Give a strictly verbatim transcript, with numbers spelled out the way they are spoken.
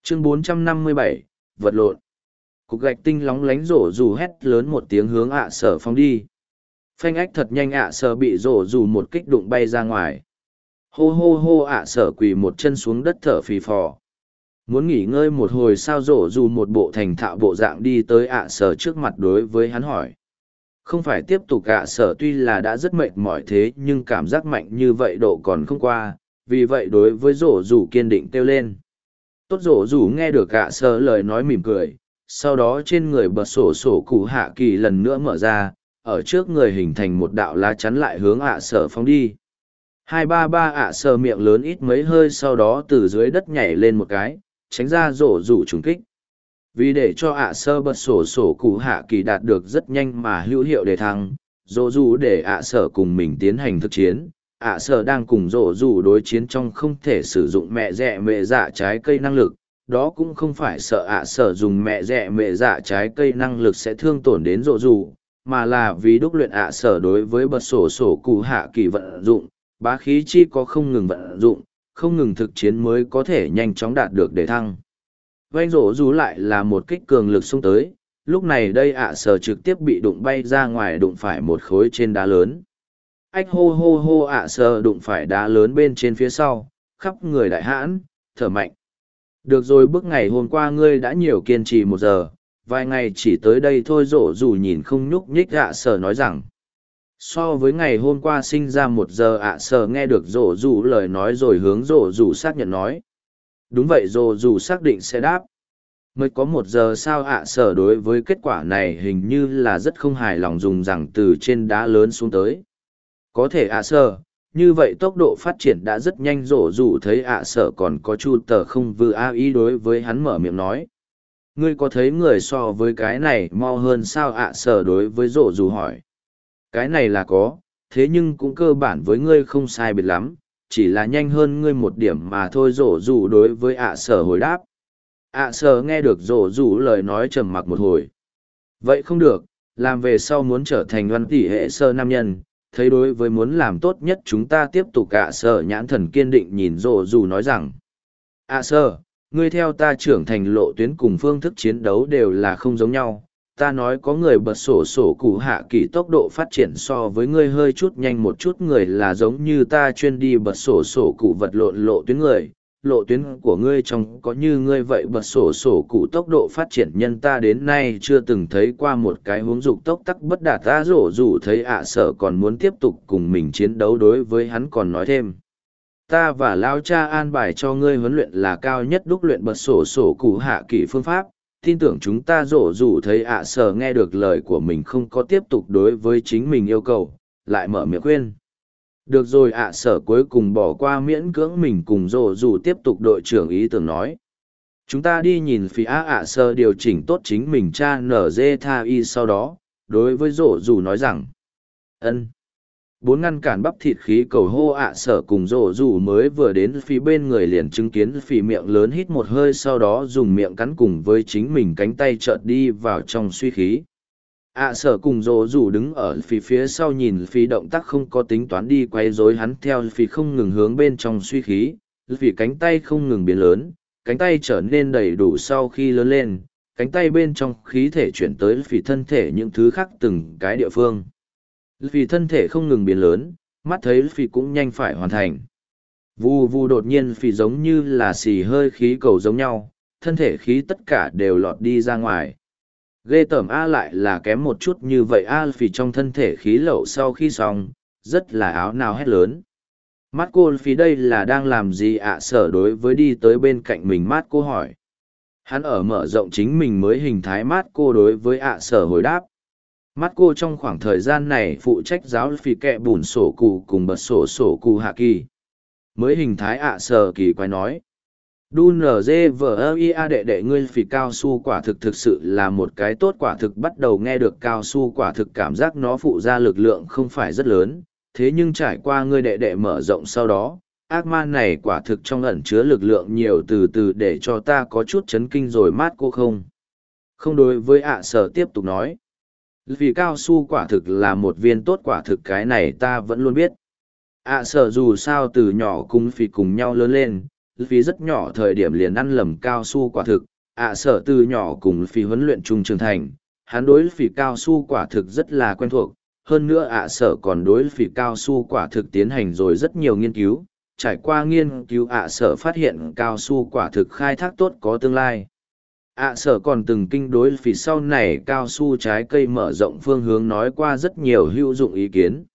Chương bốn trăm năm mươi bảy, vật lộn. Cục gạch tinh lóng lánh rổ rủ hét lớn một tiếng hướng ạ sở phóng đi. Phanh ách thật nhanh ạ sở bị rổ rủ một kích đụng bay ra ngoài. Hô hô hô ạ sở quỳ một chân xuống đất thở phì phò. Muốn nghỉ ngơi một hồi sao rổ rủ một bộ thành thạo bộ dạng đi tới ạ sở trước mặt đối với hắn hỏi. Không phải tiếp tục ạ sở tuy là đã rất mệt mỏi thế nhưng cảm giác mạnh như vậy độ còn không qua, vì vậy đối với rổ rủ kiên định kêu lên. Tốt rổ rủ nghe được ạ sở lời nói mỉm cười, sau đó trên người bật sổ sổ cụ hạ kỳ lần nữa mở ra, ở trước người hình thành một đạo lá chắn lại hướng ạ sở phóng đi. Hai ba ba ạ sở miệng lớn ít mấy hơi sau đó từ dưới đất nhảy lên một cái, tránh ra rổ rủ trùng kích. Vì để cho ạ sở bật sổ sổ cụ hạ kỳ đạt được rất nhanh mà hữu hiệu để thăng, rổ rủ để ạ sở cùng mình tiến hành thực chiến. ạ sở đang cùng rổ rủ đối chiến trong không thể sử dụng mẹ rẹ mẹ dạ trái cây năng lực, đó cũng không phải sợ ạ sở dùng mẹ rẹ mẹ dạ trái cây năng lực sẽ thương tổn đến rổ rủ, mà là vì đúc luyện ạ sở đối với bật sổ sổ cụ hạ kỳ vận dụng, bá khí chi có không ngừng vận dụng, không ngừng thực chiến mới có thể nhanh chóng đạt được để thăng. Vanh rổ rủ lại là một kích cường lực xông tới, lúc này đây ạ sở trực tiếp bị đụng bay ra ngoài đụng phải một khối trên đá lớn. Ách hô hô hô ạ sở đụng phải đá lớn bên trên phía sau, khắp người đại hãn, thở mạnh. Được rồi, bước ngày hôm qua ngươi đã nhiều kiên trì một giờ, vài ngày chỉ tới đây thôi rổ rủ nhìn không nhúc nhích ạ sở nói rằng. So với ngày hôm qua sinh ra một giờ ạ sở nghe được rổ rủ lời nói rồi hướng rổ rủ xác nhận nói. Đúng vậy rổ rủ xác định sẽ đáp. Mới có một giờ sao ạ sở đối với kết quả này hình như là rất không hài lòng dùng rằng từ trên đá lớn xuống tới. Có thể ạ sở, như vậy tốc độ phát triển đã rất nhanh rổ rủ thấy ạ sở còn có chu tờ không vừa a ý đối với hắn mở miệng nói. Ngươi có thấy người so với cái này mau hơn sao ạ sở đối với rổ rủ hỏi. Cái này là có, thế nhưng cũng cơ bản với ngươi không sai biệt lắm, chỉ là nhanh hơn ngươi một điểm mà thôi rổ rủ đối với ạ sở hồi đáp. ạ sở nghe được rổ rủ lời nói trầm mặc một hồi. Vậy không được, làm về sau muốn trở thành văn tỷ hệ sơ nam nhân, thấy đối với muốn làm tốt nhất chúng ta tiếp tục ạ sở nhãn thần kiên định nhìn rổ rủ nói rằng. ạ sở, ngươi theo ta trưởng thành lộ tuyến cùng phương thức chiến đấu đều là không giống nhau. Ta nói có người bật sổ sổ cụ hạ kỳ tốc độ phát triển so với ngươi hơi chút nhanh một chút người là giống như ta chuyên đi bật sổ sổ cụ vật lộn lộ tuyến người. Lộ tuyến của ngươi trong có như ngươi vậy bật sổ sổ cụ tốc độ phát triển nhân ta đến nay chưa từng thấy qua một cái hướng dục tốc tắc bất đạt ta rổ rủ thấy ạ sở còn muốn tiếp tục cùng mình chiến đấu đối với hắn còn nói thêm. Ta và lao cha an bài cho ngươi huấn luyện là cao nhất đúc luyện bật sổ sổ cụ hạ kỳ phương pháp. Tin tưởng chúng ta rổ rủ thấy ạ sở nghe được lời của mình không có tiếp tục đối với chính mình yêu cầu, lại mở miệng khuyên. Được rồi ạ sở cuối cùng bỏ qua miễn cưỡng mình cùng rổ rủ tiếp tục đội trưởng ý tưởng nói. Chúng ta đi nhìn phía ạ sở điều chỉnh tốt chính mình cha nở dê tha y sau đó, đối với rổ rủ nói rằng. Ân. Bốn ngăn cản bắp thịt khí cầu hô ạ sở cùng rổ rủ mới vừa đến phía bên người liền chứng kiến phì miệng lớn hít một hơi sau đó dùng miệng cắn cùng với chính mình cánh tay chợt đi vào trong suy khí. ạ sở cùng rổ rủ đứng ở phía phía sau nhìn phì động tác không có tính toán đi quay rối hắn theo phì không ngừng hướng bên trong suy khí, vì cánh tay không ngừng biến lớn, cánh tay trở nên đầy đủ sau khi lớn lên, cánh tay bên trong khí thể chuyển tới phì thân thể những thứ khác từng cái địa phương. Vì thân thể không ngừng biến lớn, mắt thấy Phi cũng nhanh phải hoàn thành. Vù vù đột nhiên Phi giống như là xì hơi khí cầu giống nhau, thân thể khí tất cả đều lọt đi ra ngoài. Ghê tởm A lại là kém một chút như vậy A Phi trong thân thể khí lậu sau khi xong, rất là áo nào hét lớn. Mắt cô Phi đây là đang làm gì ạ sở đối với đi tới bên cạnh mình mát cô hỏi. Hắn ở mở rộng chính mình mới hình thái mát cô đối với ạ sở hồi đáp. Mắt cô trong khoảng thời gian này phụ trách giáo phì kẹ bùn sổ cụ cùng bật sổ sổ cụ hạ kỳ. Mới hình thái ạ sở kỳ quái nói. Đu nở dê vờ ơ i a đệ đệ ngươi phì cao su quả thực thực sự là một cái tốt quả thực bắt đầu nghe được cao su quả thực cảm giác nó phụ ra lực lượng không phải rất lớn. Thế nhưng trải qua ngươi đệ đệ mở rộng sau đó, ác ma này quả thực trong ẩn chứa lực lượng nhiều từ từ để cho ta có chút chấn kinh rồi mát cô không. Không đối với ạ sở tiếp tục nói. Vì cao su quả thực là một viên tốt quả thực cái này ta vẫn luôn biết. ạ sở dù sao từ nhỏ cùng phì cùng nhau lớn lên, Vì rất nhỏ thời điểm liền ăn lầm cao su quả thực, ạ sở từ nhỏ cùng Phi huấn luyện chung trưởng thành, hắn đối Phi cao su quả thực rất là quen thuộc, hơn nữa ạ sở còn đối Phi cao su quả thực tiến hành rồi rất nhiều nghiên cứu, trải qua nghiên cứu ạ sở phát hiện cao su quả thực khai thác tốt có tương lai. ạ sở còn từng kinh đối Phi sau này cao su trái cây mở rộng phương hướng nói qua rất nhiều hữu dụng ý kiến.